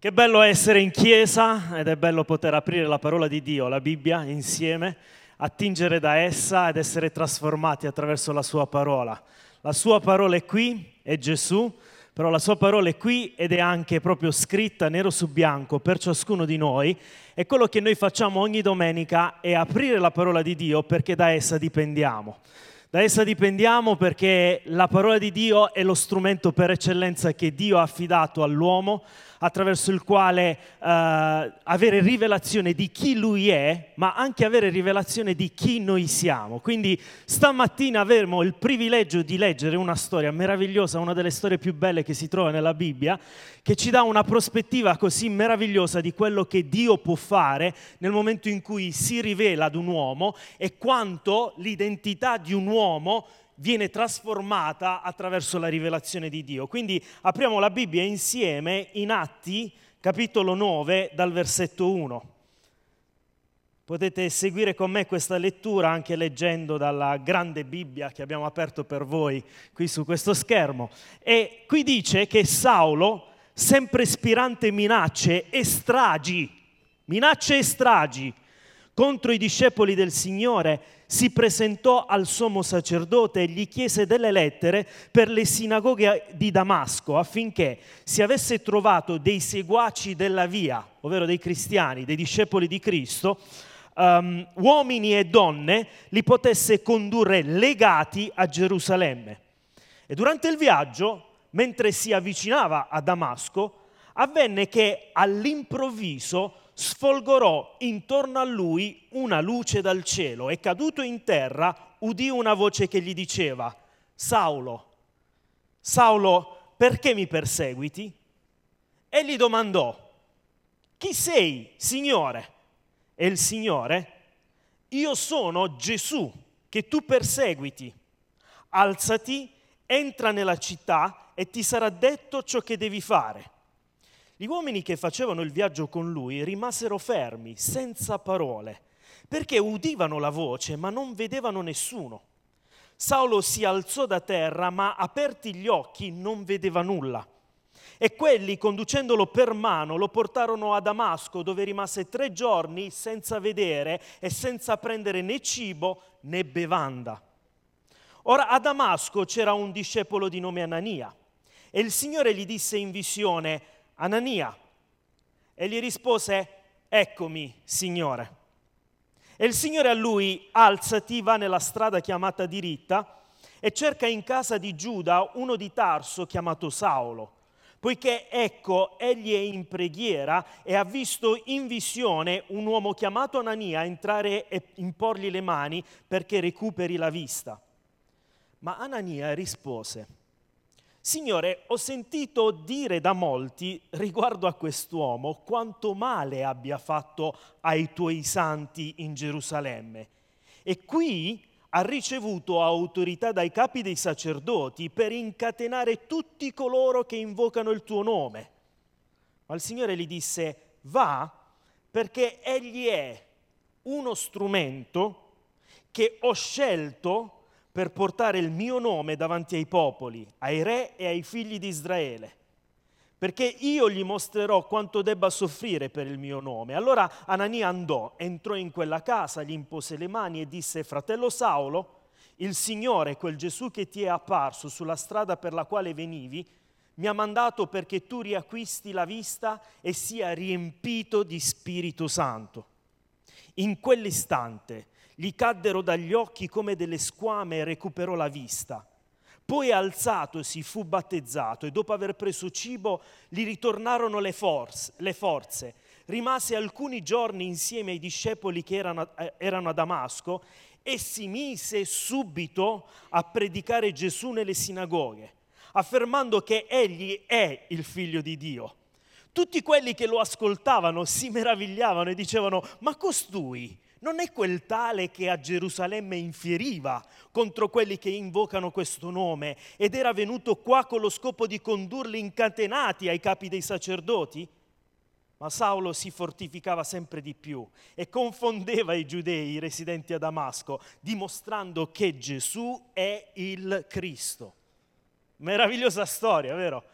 Che bello essere in chiesa ed è bello poter aprire la parola di Dio, la Bibbia, insieme, attingere da essa ed essere trasformati attraverso la sua parola. La sua parola è qui, è Gesù, però la sua parola è qui ed è anche proprio scritta nero su bianco per ciascuno di noi. E quello che noi facciamo ogni domenica è aprire la parola di Dio perché da essa dipendiamo. Da essa dipendiamo perché la parola di Dio è lo strumento per eccellenza che Dio ha affidato all'uomo, attraverso il quale avere rivelazione di chi Lui è, ma anche avere rivelazione di chi noi siamo. Quindi stamattina avremo il privilegio di leggere una storia meravigliosa, una delle storie più belle che si trova nella Bibbia, che ci dà una prospettiva così meravigliosa di quello che Dio può fare nel momento in cui si rivela ad un uomo e quanto l'identità di un uomo viene trasformata attraverso la rivelazione di Dio. Quindi apriamo la Bibbia insieme in Atti, capitolo 9, dal versetto 1. Potete seguire con me questa lettura anche leggendo dalla grande Bibbia che abbiamo aperto per voi qui su questo schermo. E qui dice che Saulo, sempre spirante minacce e stragi contro i discepoli del Signore, si presentò al sommo sacerdote e gli chiese delle lettere per le sinagoghe di Damasco affinché si avesse trovato dei seguaci della via, ovvero dei cristiani, dei discepoli di Cristo, uomini e donne, li potesse condurre legati a Gerusalemme. E durante il viaggio, mentre si avvicinava a Damasco, avvenne che all'improvviso sfolgorò intorno a lui una luce dal cielo e caduto in terra udì una voce che gli diceva: Saulo, Saulo, perché mi perseguiti? E gli domandò: chi sei, Signore? E il Signore: io sono Gesù che tu perseguiti. Alzati, entra nella città e ti sarà detto ciò che devi fare. Gli uomini che facevano il viaggio con lui rimasero fermi, senza parole, perché udivano la voce ma non vedevano nessuno. Saulo si alzò da terra, ma aperti gli occhi non vedeva nulla. E quelli, conducendolo per mano, lo portarono a Damasco, dove rimase 3 giorni senza vedere e senza prendere né cibo né bevanda. Ora a Damasco c'era un discepolo di nome Anania, e il Signore gli disse in visione: Anania. E gli rispose: eccomi, Signore. E il Signore a lui: alzati, va nella strada chiamata diritta e cerca in casa di Giuda uno di Tarso chiamato Saulo, poiché ecco egli è in preghiera e ha visto in visione un uomo chiamato Anania entrare e imporgli le mani perché recuperi la vista. Ma Anania rispose: Signore, ho sentito dire da molti riguardo a quest'uomo quanto male abbia fatto ai tuoi santi in Gerusalemme. E qui ha ricevuto autorità dai capi dei sacerdoti per incatenare tutti coloro che invocano il tuo nome. Ma il Signore gli disse: va, perché egli è uno strumento che ho scelto per portare il mio nome davanti ai popoli, ai re e ai figli di Israele, perché io gli mostrerò quanto debba soffrire per il mio nome. Allora Anania andò, entrò in quella casa, gli impose le mani e disse: fratello Saulo, il Signore, quel Gesù che ti è apparso sulla strada per la quale venivi, mi ha mandato perché tu riacquisti la vista e sia riempito di Spirito Santo. In quell'istante gli caddero dagli occhi come delle squame e recuperò la vista. Poi alzatosi fu battezzato e dopo aver preso cibo gli ritornarono le forze. Rimase alcuni giorni insieme ai discepoli che erano a Damasco e si mise subito a predicare Gesù nelle sinagoghe, affermando che egli è il Figlio di Dio. Tutti quelli che lo ascoltavano si meravigliavano e dicevano: ma costui non è quel tale che a Gerusalemme infieriva contro quelli che invocano questo nome ed era venuto qua con lo scopo di condurli incatenati ai capi dei sacerdoti? Ma Saulo si fortificava sempre di più e confondeva i giudei residenti a Damasco, dimostrando che Gesù è il Cristo. Meravigliosa storia, vero?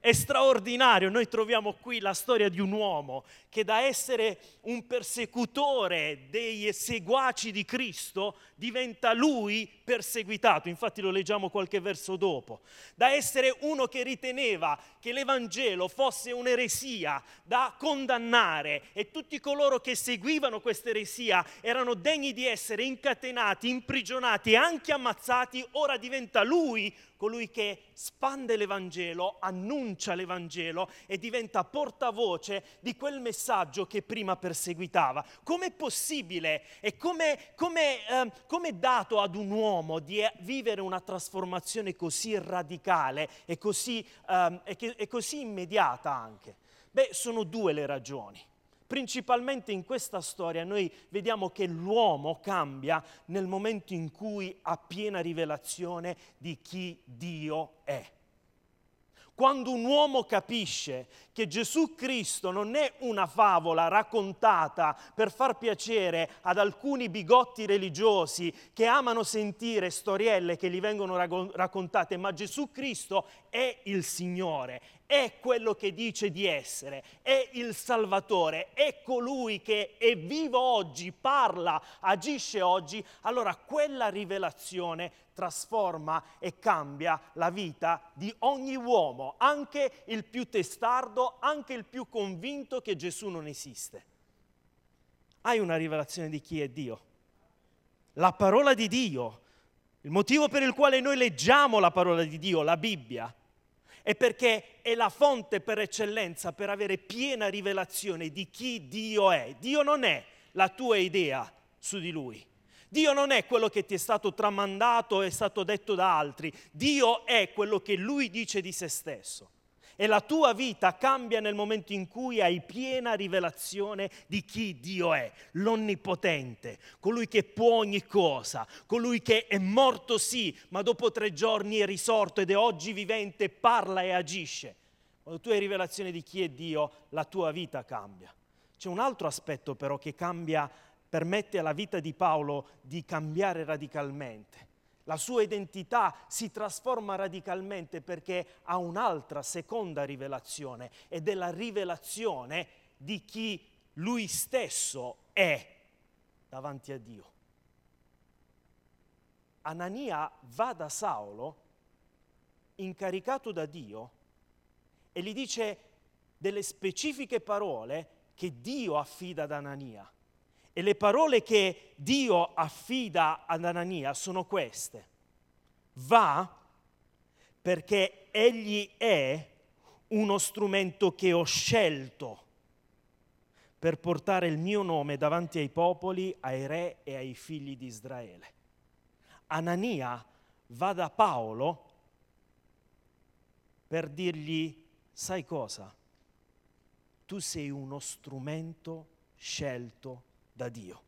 È straordinario, noi troviamo qui la storia di un uomo che da essere un persecutore dei seguaci di Cristo diventa lui perseguitato, infatti lo leggiamo qualche verso dopo. Da essere uno che riteneva che l'Evangelo fosse un'eresia da condannare e tutti coloro che seguivano questa eresia erano degni di essere incatenati, imprigionati e anche ammazzati, ora diventa lui colui che spande l'Evangelo, annuncia l'Evangelo e diventa portavoce di quel messaggio che prima perseguitava. Com'è possibile e com'è dato ad un uomo di vivere una trasformazione così radicale e così immediata anche? Beh, sono due le ragioni. Principalmente in questa storia noi vediamo che l'uomo cambia nel momento in cui ha piena rivelazione di chi Dio è. Quando un uomo capisce che Gesù Cristo non è una favola raccontata per far piacere ad alcuni bigotti religiosi che amano sentire storielle che gli vengono raccontate, ma Gesù Cristo è il Signore, è quello che dice di essere, è il Salvatore, è colui che è vivo oggi, parla, agisce oggi, allora quella rivelazione trasforma e cambia la vita di ogni uomo, anche il più testardo, anche il più convinto che Gesù non esiste. Hai una rivelazione di chi è Dio? La parola di Dio, il motivo per il quale noi leggiamo la parola di Dio, la Bibbia, è perché è la fonte per eccellenza per avere piena rivelazione di chi Dio è. Dio non è la tua idea su di Lui. Dio non è quello che ti è stato tramandato, è stato detto da altri. Dio è quello che Lui dice di se stesso. E la tua vita cambia nel momento in cui hai piena rivelazione di chi Dio è, l'Onnipotente, colui che può ogni cosa, colui che è morto sì, ma dopo 3 giorni è risorto ed è oggi vivente, parla e agisce. Quando tu hai rivelazione di chi è Dio, la tua vita cambia. C'è un altro aspetto però che permette alla vita di Paolo di cambiare radicalmente. La sua identità si trasforma radicalmente perché ha un'altra seconda rivelazione ed è la rivelazione di chi lui stesso è davanti a Dio. Anania va da Saulo, incaricato da Dio, e gli dice delle specifiche parole che Dio affida ad Anania. E le parole che Dio affida ad Anania sono queste: va perché egli è uno strumento che ho scelto per portare il mio nome davanti ai popoli, ai re e ai figli di Israele. Anania va da Paolo per dirgli: sai cosa? Tu sei uno strumento scelto da Dio.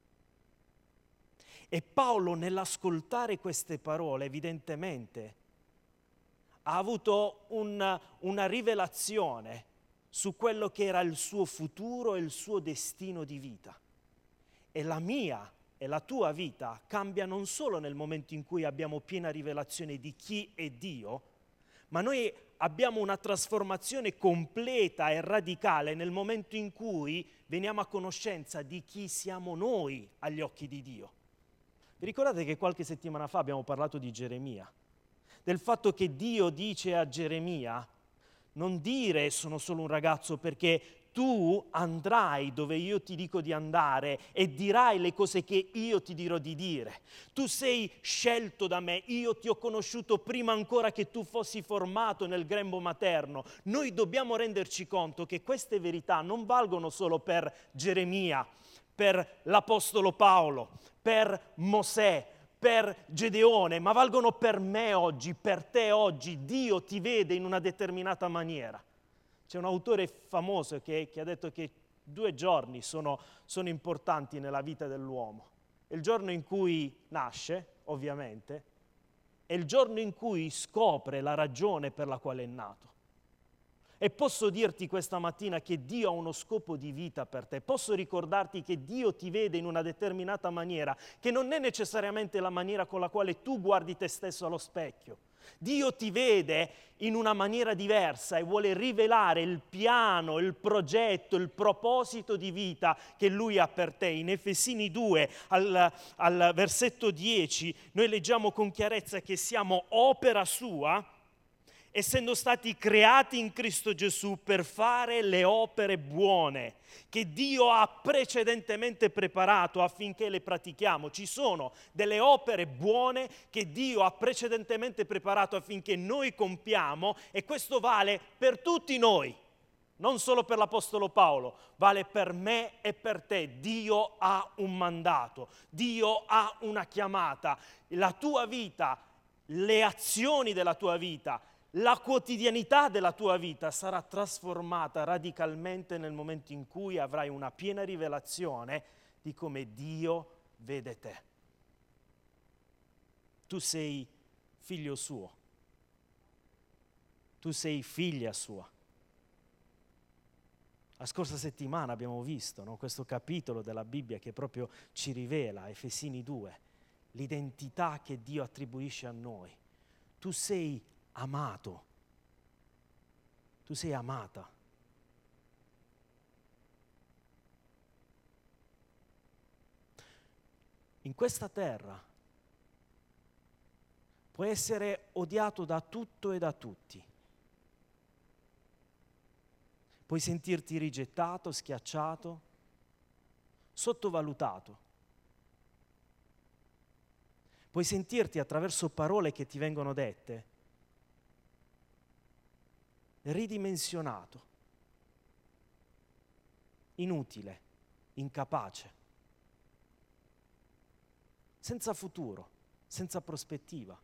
E Paolo, nell'ascoltare queste parole, evidentemente ha avuto una rivelazione su quello che era il suo futuro e il suo destino di vita. E la mia e la tua vita cambia non solo nel momento in cui abbiamo piena rivelazione di chi è Dio, ma noi abbiamo una trasformazione completa e radicale nel momento in cui veniamo a conoscenza di chi siamo noi agli occhi di Dio. Vi ricordate che qualche settimana fa abbiamo parlato di Geremia? Del fatto che Dio dice a Geremia: non dire sono solo un ragazzo, perché tu andrai dove io ti dico di andare e dirai le cose che io ti dirò di dire. Tu sei scelto da me, io ti ho conosciuto prima ancora che tu fossi formato nel grembo materno. Noi dobbiamo renderci conto che queste verità non valgono solo per Geremia, per l'Apostolo Paolo, per Mosè, per Gedeone, ma valgono per me oggi, per te oggi. Dio ti vede in una determinata maniera. C'è un autore famoso che ha detto che 2 giorni sono importanti nella vita dell'uomo. Il giorno in cui nasce, ovviamente, e il giorno in cui scopre la ragione per la quale è nato. E posso dirti questa mattina che Dio ha uno scopo di vita per te. Posso ricordarti che Dio ti vede in una determinata maniera, che non è necessariamente la maniera con la quale tu guardi te stesso allo specchio, Dio ti vede in una maniera diversa e vuole rivelare il piano, il progetto, il proposito di vita che Lui ha per te. In Efesini 2, al versetto 10, noi leggiamo con chiarezza che siamo opera sua, essendo stati creati in Cristo Gesù per fare le opere buone che Dio ha precedentemente preparato affinché le pratichiamo. Ci sono delle opere buone che Dio ha precedentemente preparato affinché noi compiamo, e questo vale per tutti noi, non solo per l'Apostolo Paolo, vale per me e per te. Dio ha un mandato, Dio ha una chiamata. La tua vita, le azioni della tua vita, la quotidianità della tua vita sarà trasformata radicalmente nel momento in cui avrai una piena rivelazione di come Dio vede te. Tu sei figlio suo, tu sei figlia sua. La scorsa settimana abbiamo visto, no, questo capitolo della Bibbia che proprio ci rivela, Efesini 2, l'identità che Dio attribuisce a noi. Tu sei amato, tu sei amata. In questa terra puoi essere odiato da tutto e da tutti. Puoi sentirti rigettato, schiacciato, sottovalutato. Puoi sentirti, attraverso parole che ti vengono dette, ridimensionato, inutile, incapace, senza futuro, senza prospettiva.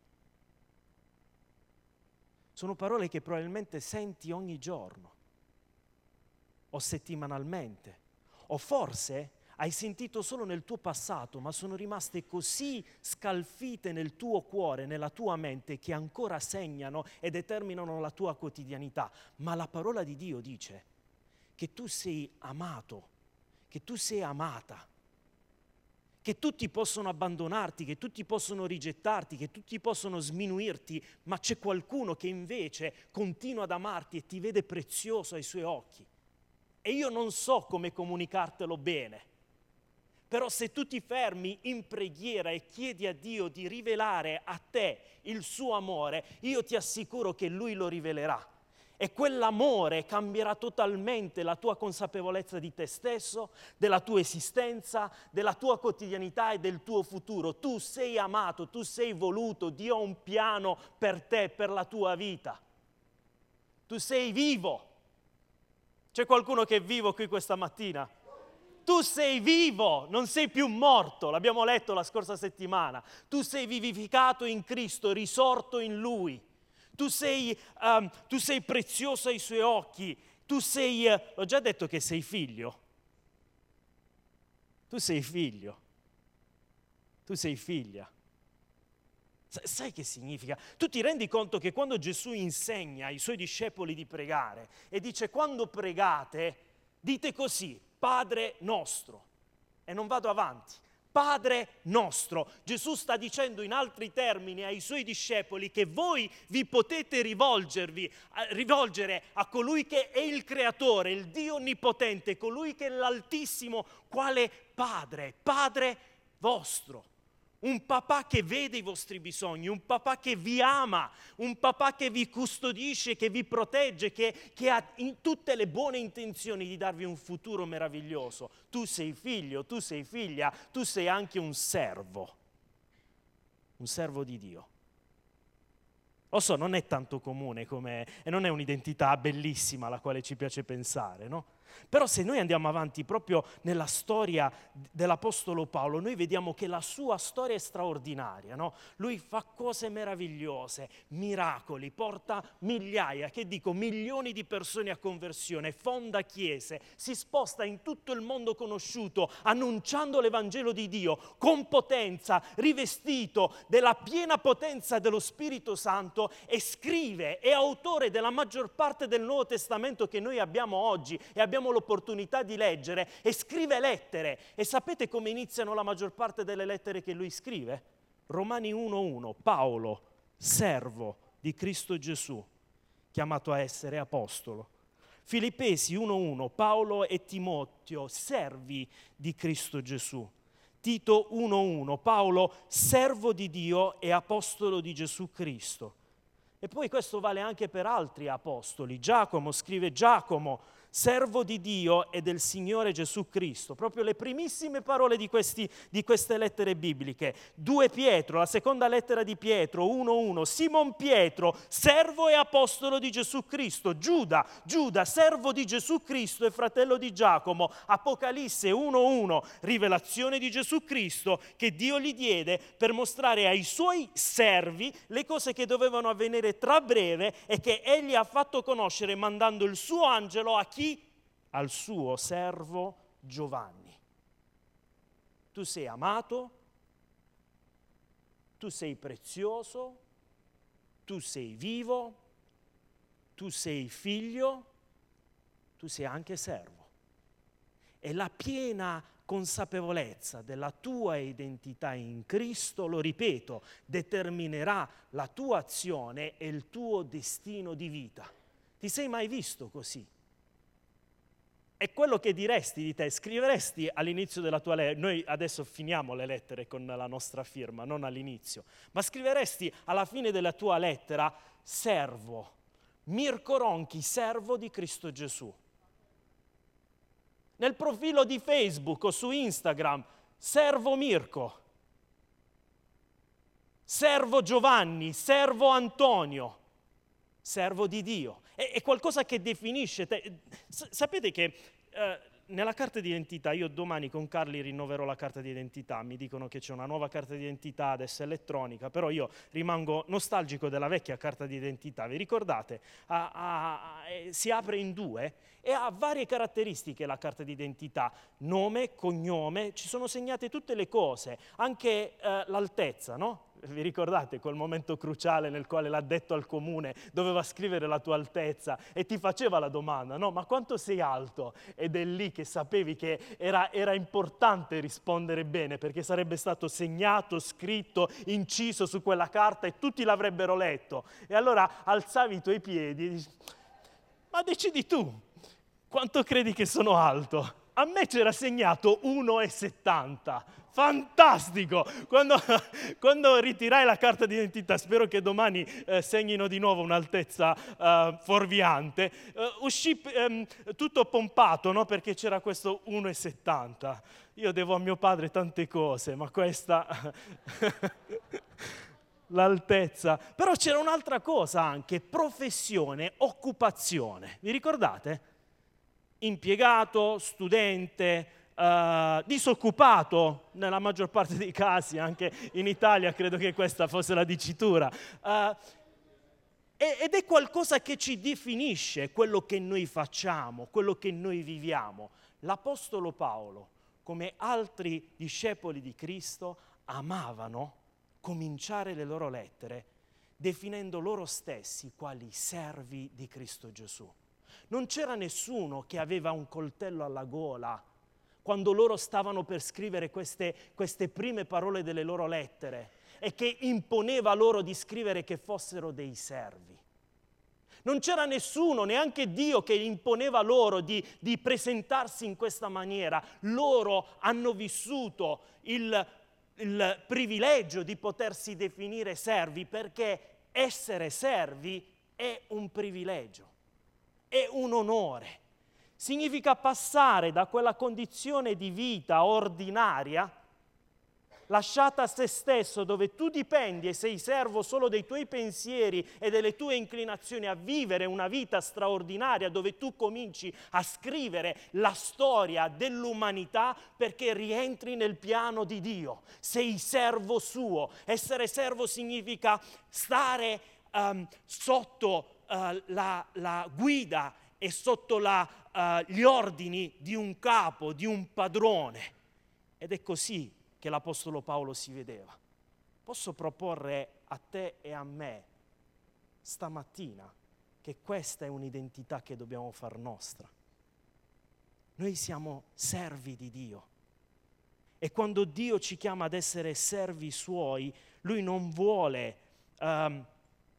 Sono parole che probabilmente senti ogni giorno, o settimanalmente, o forse hai sentito solo nel tuo passato, ma sono rimaste così scalfite nel tuo cuore, nella tua mente, che ancora segnano e determinano la tua quotidianità. Ma la parola di Dio dice che tu sei amato, che tu sei amata, che tutti possono abbandonarti, che tutti possono rigettarti, che tutti possono sminuirti, ma c'è qualcuno che invece continua ad amarti e ti vede prezioso ai suoi occhi. E io non so come comunicartelo bene, però se tu ti fermi in preghiera e chiedi a Dio di rivelare a te il suo amore, io ti assicuro che Lui lo rivelerà. E quell'amore cambierà totalmente la tua consapevolezza di te stesso, della tua esistenza, della tua quotidianità e del tuo futuro. Tu sei amato, tu sei voluto, Dio ha un piano per te, per la tua vita. Tu sei vivo. C'è qualcuno che è vivo qui questa mattina? Tu sei vivo, non sei più morto, l'abbiamo letto la scorsa settimana. Tu sei vivificato in Cristo, risorto in Lui. Tu sei prezioso ai Suoi occhi. Tu sei, l'ho già detto che sei figlio. Tu sei figlio. Tu sei figlia. Sai che significa? Tu ti rendi conto che quando Gesù insegna ai Suoi discepoli di pregare e dice: quando pregate, dite così, Padre nostro, e non vado avanti, Padre nostro. Gesù sta dicendo in altri termini ai Suoi discepoli che voi vi potete rivolgere a colui che è il Creatore, il Dio Onnipotente, colui che è l'Altissimo, quale Padre, Padre vostro. Un papà che vede i vostri bisogni, un papà che vi ama, un papà che vi custodisce, che vi protegge, che ha tutte le buone intenzioni di darvi un futuro meraviglioso. Tu sei figlio, tu sei figlia, tu sei anche un servo di Dio. Lo so, non è tanto comune e non è un'identità bellissima alla quale ci piace pensare, no? Però se noi andiamo avanti proprio nella storia dell'Apostolo Paolo, noi vediamo che la sua storia è straordinaria, no? Lui fa cose meravigliose, miracoli, porta milioni di persone a conversione, fonda chiese, si sposta in tutto il mondo conosciuto, annunciando l'Evangelo di Dio, con potenza, rivestito della piena potenza dello Spirito Santo, e scrive, è autore della maggior parte del Nuovo Testamento che noi abbiamo oggi e abbiamo l'opportunità di leggere, e scrive lettere. E sapete come iniziano la maggior parte delle lettere che lui scrive? Romani 1:1, Paolo, servo di Cristo Gesù, chiamato a essere apostolo. Filippesi 1:1, Paolo e Timoteo, servi di Cristo Gesù. Tito 1:1, Paolo, servo di Dio e apostolo di Gesù Cristo. E poi questo vale anche per altri apostoli. Giacomo scrive: Giacomo, servo di Dio e del Signore Gesù Cristo. Proprio le primissime parole di queste lettere bibliche. 2 Pietro, la seconda lettera di Pietro, 1:1. Simon Pietro, servo e apostolo di Gesù Cristo. Giuda, servo di Gesù Cristo e fratello di Giacomo. Apocalisse 1:1. Rivelazione di Gesù Cristo che Dio gli diede per mostrare ai suoi servi le cose che dovevano avvenire tra breve e che egli ha fatto conoscere mandando il suo angelo a chi? Al suo servo Giovanni. Tu sei amato, tu sei prezioso, tu sei vivo, tu sei figlio, tu sei anche servo. E la piena consapevolezza della tua identità in Cristo, lo ripeto, determinerà la tua azione e il tuo destino di vita. Ti sei mai visto così? È quello che diresti di te, scriveresti all'inizio della tua lettera. Noi adesso finiamo le lettere con la nostra firma, non all'inizio, ma scriveresti alla fine della tua lettera: servo, Mirko Ronchi, servo di Cristo Gesù. Nel profilo di Facebook o su Instagram, servo Mirko, servo Giovanni, servo Antonio, servo di Dio. È qualcosa che definisce te. Sapete che nella carta d'identità, io domani con Carli rinnoverò la carta d'identità, mi dicono che c'è una nuova carta d'identità adesso elettronica, però io rimango nostalgico della vecchia carta d'identità. Vi ricordate? Si apre in 2 e ha varie caratteristiche la carta d'identità: nome, cognome, ci sono segnate tutte le cose, anche l'altezza, no? Vi ricordate quel momento cruciale nel quale l'addetto al comune doveva scrivere la tua altezza e ti faceva la domanda, no? Ma quanto sei alto? Ed è lì che sapevi che era importante rispondere bene, perché sarebbe stato segnato, scritto, inciso su quella carta e tutti l'avrebbero letto. E allora alzavi i tuoi piedi e dici: ma decidi tu, quanto credi che sono alto? A me c'era segnato 1,70. Fantastico! Quando ritirai la carta d'identità, spero che domani segnino di nuovo un'altezza fuorviante, uscì tutto pompato, no? Perché c'era questo 1,70. Io devo a mio padre tante cose, ma questa... l'altezza. Però c'era un'altra cosa anche: professione, occupazione. Vi ricordate? Impiegato, studente, disoccupato nella maggior parte dei casi, anche in Italia credo che questa fosse la dicitura. Ed è qualcosa che ci definisce, quello che noi facciamo, quello che noi viviamo. L'Apostolo Paolo, come altri discepoli di Cristo, amavano cominciare le loro lettere definendo loro stessi quali servi di Cristo Gesù. Non c'era nessuno che aveva un coltello alla gola quando loro stavano per scrivere queste prime parole delle loro lettere e che imponeva loro di scrivere che fossero dei servi. Non c'era nessuno, neanche Dio, che imponeva loro di presentarsi in questa maniera. Loro hanno vissuto il privilegio di potersi definire servi, perché essere servi è un privilegio. È un onore. Significa passare da quella condizione di vita ordinaria, lasciata a se stesso, dove tu dipendi e sei servo solo dei tuoi pensieri e delle tue inclinazioni, a vivere una vita straordinaria, dove tu cominci a scrivere la storia dell'umanità perché rientri nel piano di Dio. Sei servo suo. Essere servo significa stare sotto la guida e sotto gli ordini di un capo, di un padrone. Ed è così che l'Apostolo Paolo si vedeva. Posso proporre a te e a me stamattina che questa è un'identità che dobbiamo far nostra. Noi siamo servi di Dio. E quando Dio ci chiama ad essere servi suoi, Lui non vuole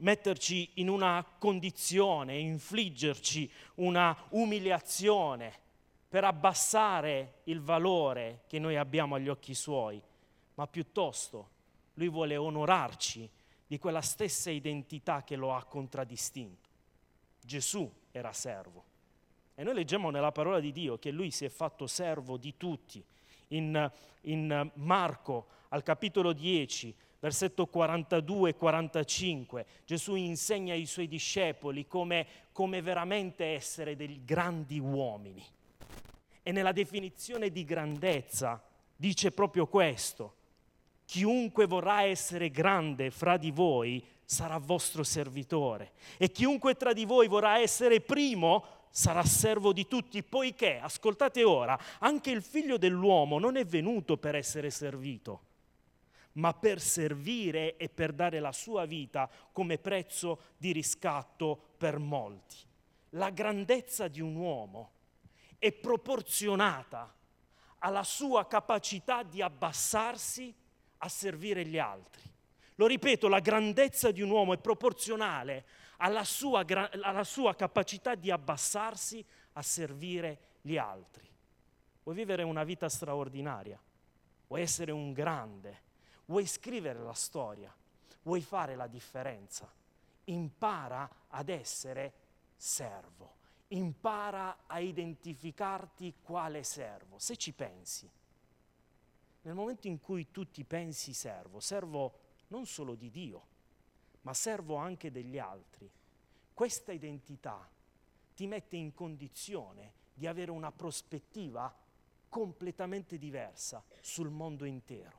metterci in una condizione, infliggerci una umiliazione per abbassare il valore che noi abbiamo agli occhi suoi, ma piuttosto lui vuole onorarci di quella stessa identità che lo ha contraddistinto. Gesù era servo e noi leggiamo nella parola di Dio che lui si è fatto servo di tutti. In Marco al capitolo 10, versetto 42 e 45, Gesù insegna ai suoi discepoli come veramente essere dei grandi uomini. E nella definizione di grandezza dice proprio questo: chiunque vorrà essere grande fra di voi sarà vostro servitore, e chiunque tra di voi vorrà essere primo sarà servo di tutti, poiché, ascoltate ora, anche il Figlio dell'uomo non è venuto per essere servito, ma per servire e per dare la sua vita come prezzo di riscatto per molti. La grandezza di un uomo è proporzionata alla sua capacità di abbassarsi a servire gli altri. Lo ripeto, la grandezza di un uomo è proporzionale alla sua capacità di abbassarsi a servire gli altri. Vuoi vivere una vita straordinaria? Vuoi essere un grande? Vuoi scrivere la storia? Vuoi fare la differenza? Impara ad essere servo. Impara a identificarti quale servo. Se ci pensi, nel momento in cui tu ti pensi servo non solo di Dio, ma servo anche degli altri, questa identità ti mette in condizione di avere una prospettiva completamente diversa sul mondo intero.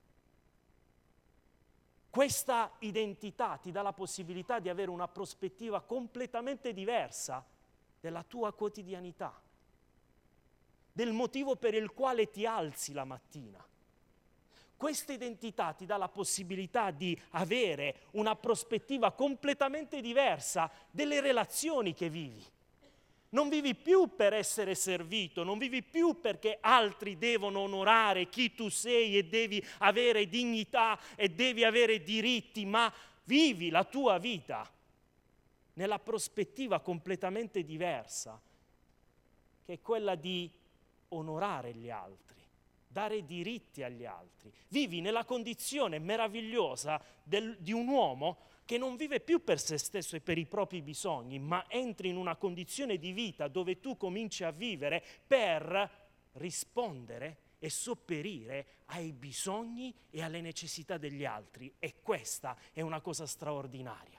Questa identità ti dà la possibilità di avere una prospettiva completamente diversa della tua quotidianità, del motivo per il quale ti alzi la mattina. Questa identità ti dà la possibilità di avere una prospettiva completamente diversa delle relazioni che vivi. Non vivi più per essere servito, non vivi più perché altri devono onorare chi tu sei e devi avere dignità e devi avere diritti, ma vivi la tua vita nella prospettiva completamente diversa, che è quella di onorare gli altri, dare diritti agli altri. Vivi nella condizione meravigliosa di un uomo che non vive più per se stesso e per i propri bisogni, ma entri in una condizione di vita dove tu cominci a vivere per rispondere e sopperire ai bisogni e alle necessità degli altri. E questa è una cosa straordinaria.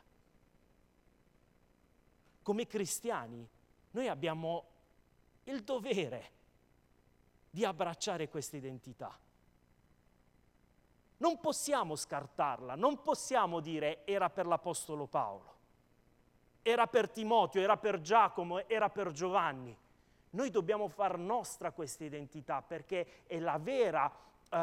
Come cristiani, noi abbiamo il dovere di abbracciare questa identità. Non possiamo scartarla, non possiamo dire era per l'Apostolo Paolo, era per Timoteo, era per Giacomo, era per Giovanni. Noi dobbiamo far nostra questa identità perché è la vera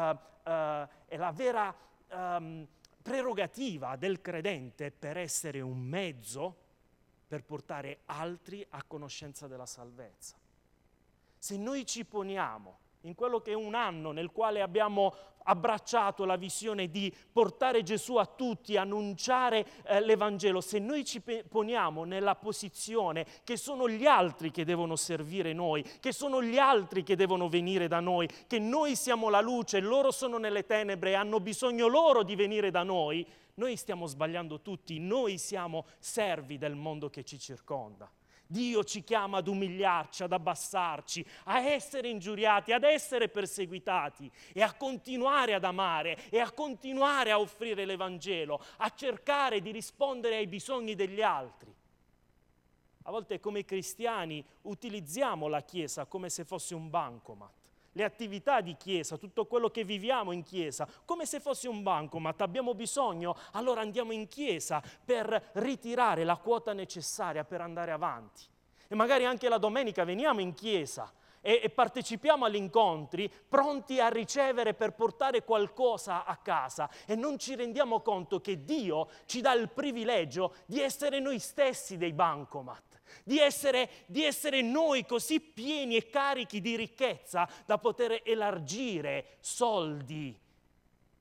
prerogativa del credente per essere un mezzo per portare altri a conoscenza della salvezza. Se noi ci poniamo in quello che è un anno nel quale abbiamo abbracciato la visione di portare Gesù a tutti, annunciare l'Evangelo, se noi ci poniamo nella posizione che sono gli altri che devono servire noi, che sono gli altri che devono venire da noi, che noi siamo la luce, loro sono nelle tenebre e hanno bisogno loro di venire da noi stiamo sbagliando tutti, noi siamo servi del mondo che ci circonda. Dio ci chiama ad umiliarci, ad abbassarci, a essere ingiuriati, ad essere perseguitati e a continuare ad amare e a continuare a offrire l'Evangelo, a cercare di rispondere ai bisogni degli altri. A volte come cristiani utilizziamo la Chiesa come se fosse un bancomat. Le attività di Chiesa, tutto quello che viviamo in Chiesa, come se fosse un bancomat. Abbiamo bisogno, allora andiamo in Chiesa per ritirare la quota necessaria per andare avanti. E magari anche la domenica veniamo in Chiesa e partecipiamo agli incontri pronti a ricevere per portare qualcosa a casa e non ci rendiamo conto che Dio ci dà il privilegio di essere noi stessi dei bancomat. Di essere noi così pieni e carichi di ricchezza da poter elargire soldi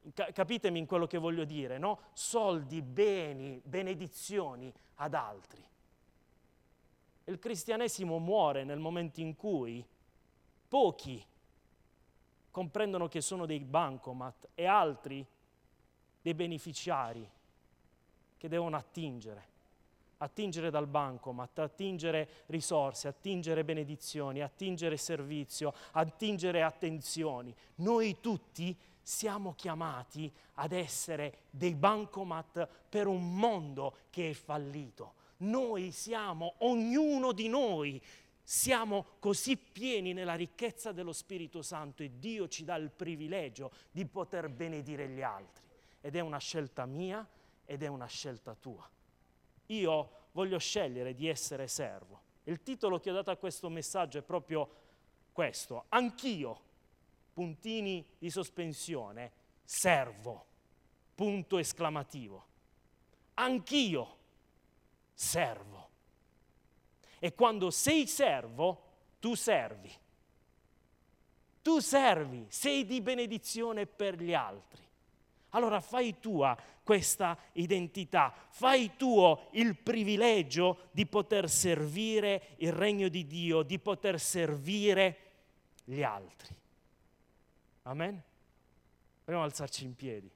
Capitemi in quello che voglio dire, no? Soldi, beni, benedizioni ad altri. Il cristianesimo muore nel momento in cui pochi comprendono che sono dei bancomat e altri dei beneficiari che devono attingere dal bancomat, attingere risorse, attingere benedizioni, attingere servizio, attingere attenzioni. Noi tutti siamo chiamati ad essere dei bancomat per un mondo che è fallito. Noi siamo, ognuno di noi, siamo così pieni nella ricchezza dello Spirito Santo e Dio ci dà il privilegio di poter benedire gli altri. Ed è una scelta mia ed è una scelta tua. Io voglio scegliere di essere servo. Il titolo che ho dato a questo messaggio è proprio questo: anch'io, puntini di sospensione, servo, punto esclamativo. Anch'io servo. E quando sei servo, tu servi. Tu servi, sei di benedizione per gli altri. Allora fai tua questa identità, fai tuo il privilegio di poter servire il regno di Dio, di poter servire gli altri. Amen? Vogliamo alzarci in piedi.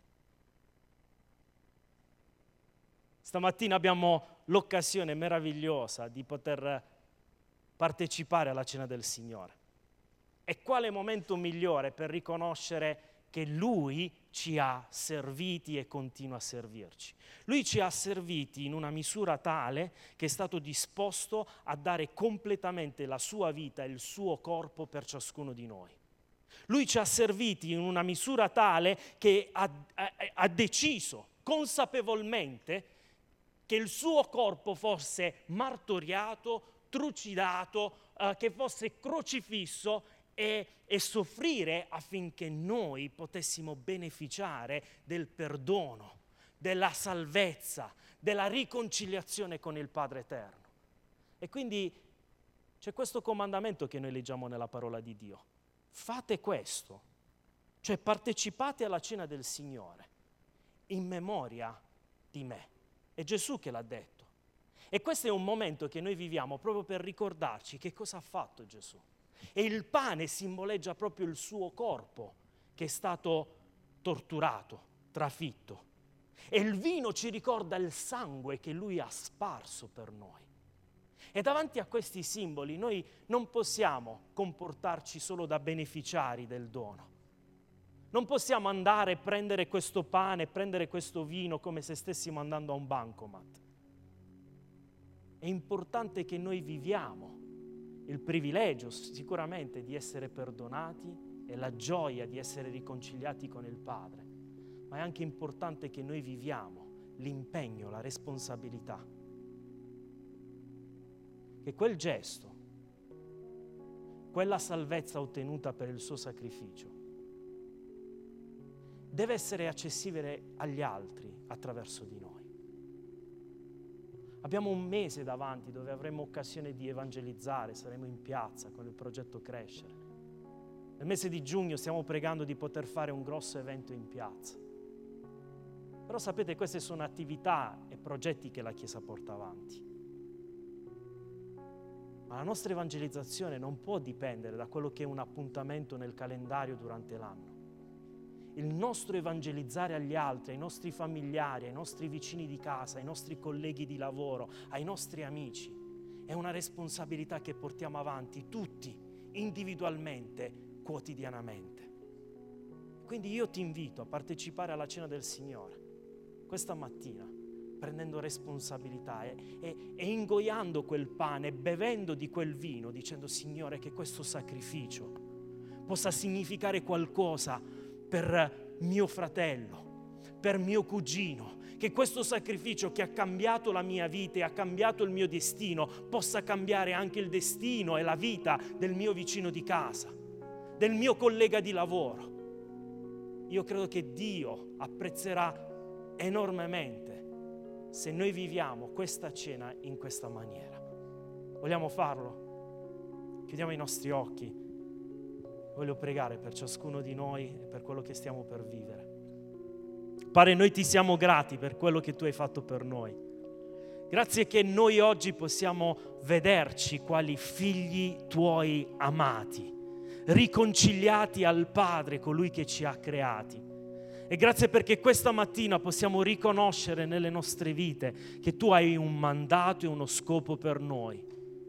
Stamattina abbiamo l'occasione meravigliosa di poter partecipare alla cena del Signore. E quale momento migliore per riconoscere che Lui ci ha serviti e continua a servirci. Lui ci ha serviti in una misura tale che è stato disposto a dare completamente la sua vita e il suo corpo per ciascuno di noi. Lui ci ha serviti in una misura tale che ha deciso consapevolmente che il suo corpo fosse martoriato, trucidato, che fosse crocifisso e soffrire affinché noi potessimo beneficiare del perdono, della salvezza, della riconciliazione con il Padre Eterno. E quindi c'è questo comandamento che noi leggiamo nella parola di Dio. Fate questo, cioè partecipate alla cena del Signore in memoria di me. È Gesù che l'ha detto. E questo è un momento che noi viviamo proprio per ricordarci che cosa ha fatto Gesù. E il pane simboleggia proprio il suo corpo che è stato torturato, trafitto. E il vino ci ricorda il sangue che lui ha sparso per noi. E davanti a questi simboli noi non possiamo comportarci solo da beneficiari del dono. Non possiamo andare e prendere questo pane, prendere questo vino come se stessimo andando a un bancomat. È importante che noi viviamo il privilegio sicuramente di essere perdonati e la gioia di essere riconciliati con il Padre, ma è anche importante che noi viviamo l'impegno, la responsabilità. Che quel gesto, quella salvezza ottenuta per il suo sacrificio, deve essere accessibile agli altri attraverso di noi. Abbiamo un mese davanti dove avremo occasione di evangelizzare, saremo in piazza con il progetto Crescere. Nel mese di giugno stiamo pregando di poter fare un grosso evento in piazza. Però sapete, queste sono attività e progetti che la Chiesa porta avanti. Ma la nostra evangelizzazione non può dipendere da quello che è un appuntamento nel calendario durante l'anno. Il nostro evangelizzare agli altri, ai nostri familiari, ai nostri vicini di casa, ai nostri colleghi di lavoro, ai nostri amici, è una responsabilità che portiamo avanti tutti, individualmente, quotidianamente. Quindi io ti invito a partecipare alla cena del Signore questa mattina, prendendo responsabilità e ingoiando quel pane, bevendo di quel vino, dicendo: Signore, che questo sacrificio possa significare qualcosa per mio fratello, per mio cugino, che questo sacrificio che ha cambiato la mia vita e ha cambiato il mio destino possa cambiare anche il destino e la vita del mio vicino di casa, del mio collega di lavoro. Io credo che Dio apprezzerà enormemente se noi viviamo questa cena in questa maniera. Vogliamo farlo? Chiudiamo i nostri occhi. Voglio pregare per ciascuno di noi e per quello che stiamo per vivere. Padre, noi ti siamo grati per quello che tu hai fatto per noi. Grazie che noi oggi possiamo vederci quali figli tuoi amati, riconciliati al Padre, colui che ci ha creati. E grazie perché questa mattina possiamo riconoscere nelle nostre vite che tu hai un mandato e uno scopo per noi.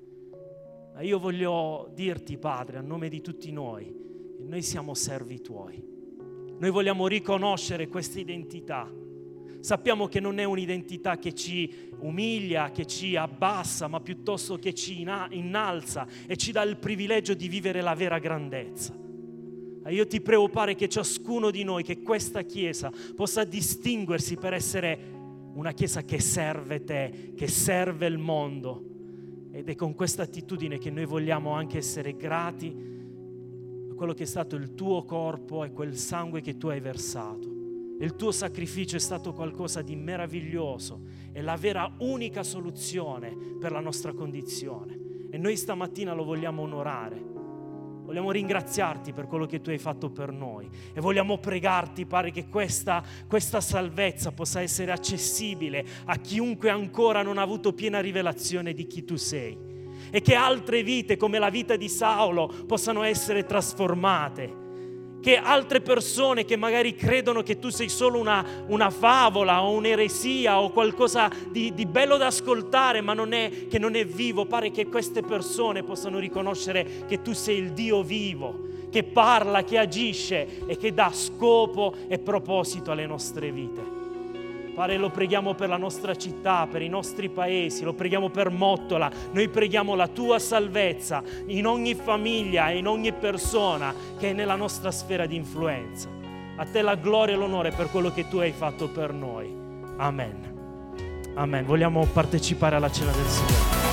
Ma io voglio dirti, Padre, a nome di tutti noi, che noi siamo servi tuoi. Noi vogliamo riconoscere questa identità. Sappiamo che non è un'identità che ci umilia, che ci abbassa, ma piuttosto che ci innalza e ci dà il privilegio di vivere la vera grandezza. Io ti prego, Padre, che ciascuno di noi, che questa Chiesa possa distinguersi per essere una Chiesa che serve te, che serve il mondo. Ed è con questa attitudine che noi vogliamo anche essere grati quello che è stato il tuo corpo e quel sangue che tu hai versato. Il tuo sacrificio è stato qualcosa di meraviglioso, è la vera unica soluzione per la nostra condizione e noi stamattina lo vogliamo onorare. Vogliamo ringraziarti per quello che tu hai fatto per noi e vogliamo pregarti, Padre, che questa salvezza possa essere accessibile a chiunque ancora non ha avuto piena rivelazione di chi tu sei. E che altre vite, come la vita di Saulo, possano essere trasformate. Che altre persone che magari credono che tu sei solo una favola o un'eresia o qualcosa di bello da ascoltare, ma che non è vivo, pare che queste persone possano riconoscere che tu sei il Dio vivo, che parla, che agisce e che dà scopo e proposito alle nostre vite. Padre, lo preghiamo per la nostra città, per i nostri paesi, lo preghiamo per Mottola. Noi preghiamo la tua salvezza in ogni famiglia e in ogni persona che è nella nostra sfera di influenza. A te la gloria e l'onore per quello che tu hai fatto per noi. Amen. Amen. Vogliamo partecipare alla cena del Signore.